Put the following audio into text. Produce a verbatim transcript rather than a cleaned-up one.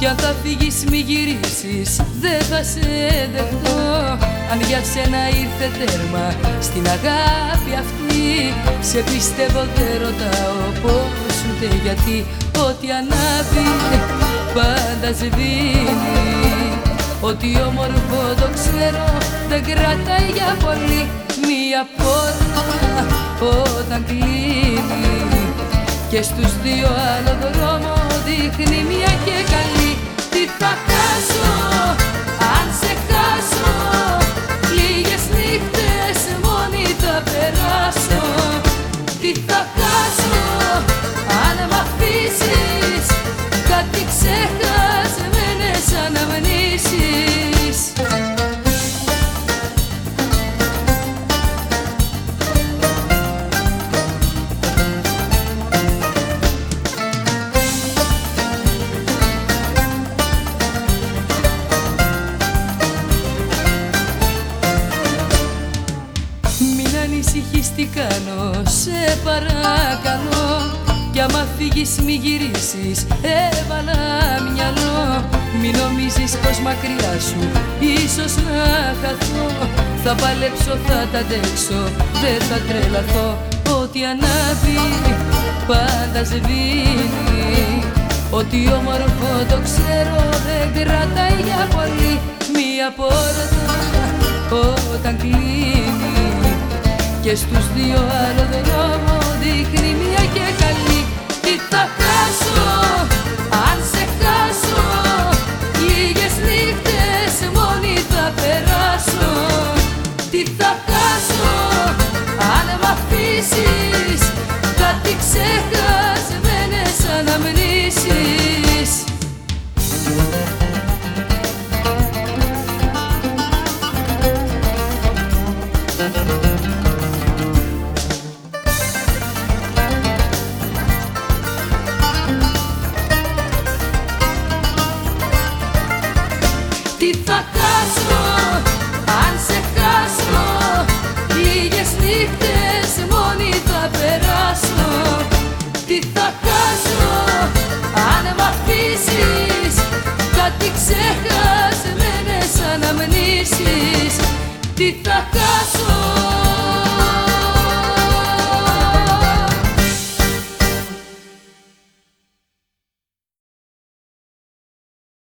αν θα φύγεις μη γυρίσεις, δεν θα σε δεχτώ. Αν για σένα ήρθε τέρμα στην αγάπη αυτή, σε πιστεύω δεν ρωτάω πώς ούτε γιατί. Ό,τι ανάβει πάντα σβήνει, ό,τι όμορφο το ξέρω δεν κρατάει για πολύ. Μία πόρτα όταν κλείνει και στους δύο άλλο δρόμο δείχνει μια και καλή. Τι θα χάσω αν σε χάσω, λίγες νύχτες μόνη θα περάσω. Τι θα χάσω αν μ' αφήσεις, κάτι ξεχασμένες αναμνήσεις. Ανησυχείς τι κάνω, σε παρακαλώ, κι άμα φύγεις μη γυρίσεις, έβαλα μυαλό. Μη νομίζεις πως μακριά σου ίσως να χαθώ, θα παλέψω, θα τα αντέξω, δεν θα τρελαθώ. Ό,τι ανάβει πάντα σβήνει, ό,τι όμορφο το ξέρω δεν κρατάει για πολύ. Μία πόρτα όταν κλείνει και στους δύο άλλο δρόμο δείχνει μια και καλή. Τι θα χάσω αν σε χάσω, λίγες νύχτες μόνη θα περάσω. Τι θα χάσω αν μ' αφήσεις, κάτι ξεχασμένες αναμνήσεις. Τι θα χάσω αν σε χάσω, λίγες νύχτες μόνη θα περάσω. Τι θα χάσω αν μ' αφήσεις, κάτι ξεχασμένες αναμνήσεις. Τι θα χάσω